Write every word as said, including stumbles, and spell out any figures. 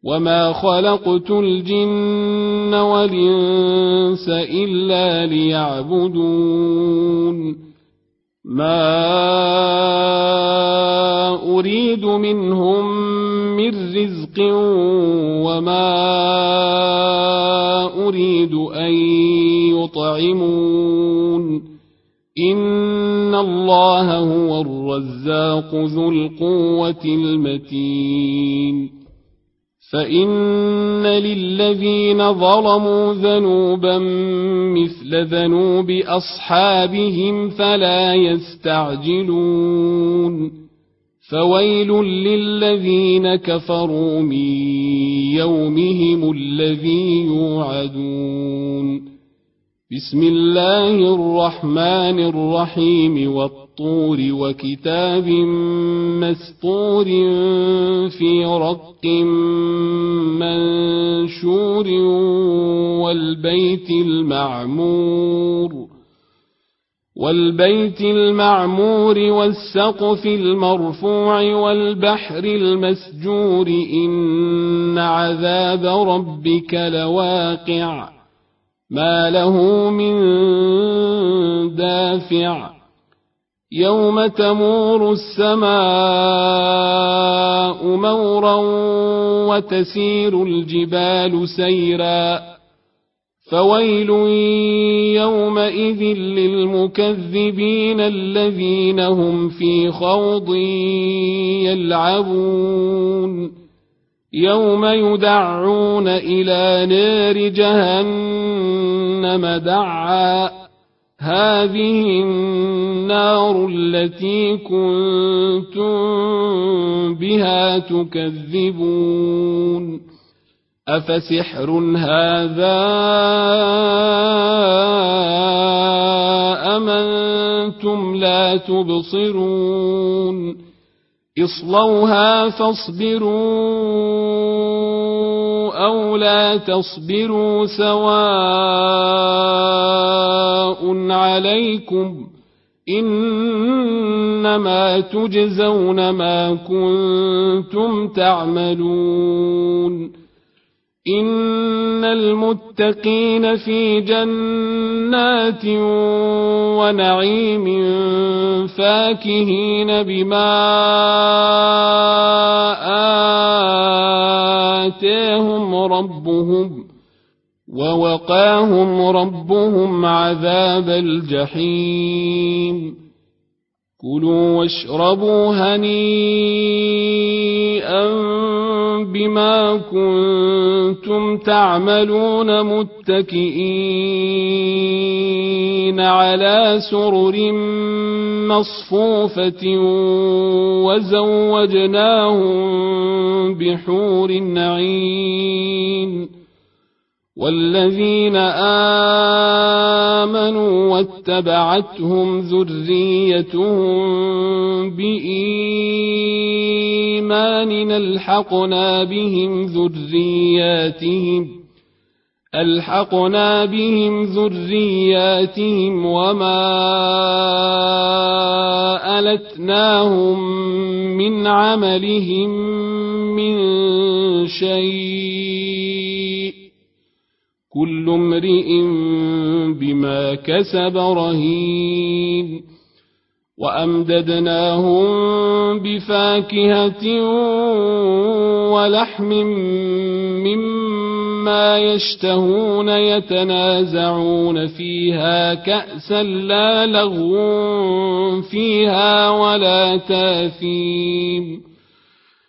وما خلقت الجن والإنس إلا ليعبدون ما أريد منهم من رزق وما أريد أن يطعمون إن الله هو الرزاق ذو القوة المتين فإن للذين ظلموا ذنوبا مثل ذنوب أصحابهم فلا يستعجلون فويل للذين كفروا من يومهم الذي يوعدون بسم الله الرحمن الرحيم والطور وكتاب مسطور في رق منشور والبيت المعمور والبيت المعمور والسقف المرفوع والبحر المسجور إن عذاب ربك لواقع ما له من دافع يوم تمور السماء مورا وتسير الجبال سيرا فويل يومئذ للمكذبين الذين هم في خوض يلعبون يوم يدعون إلى نار جهنم دعا هذه النار التي كنتم بها تكذبون أفسحر هذا أم أنتم لا تبصرون اصلوها فاصبروا أو لا تصبروا سواء عليكم إنما تجزون ما كنتم تعملون إن المتقين في جنات ونعيم فاكهين بما آتاهم ربهم ووقاهم ربهم عذاب الجحيم كلوا واشربوا هنيئا بما كنتم تعملون متكئين على سرر مصفوفة وزوجناهم بحور عين والذين آمنوا واتبعتهم ذريتهم بإيمان ألحقنا بهم ذرياتهم ألحقنا بهم ذرياتهم وما ألتناهم من عملهم من شيء كل امرئ بما كسب رهين وأمددناهم بفاكهة ولحم مما يشتهون يتنازعون فيها كأسا لا لغو فيها ولا تاثيم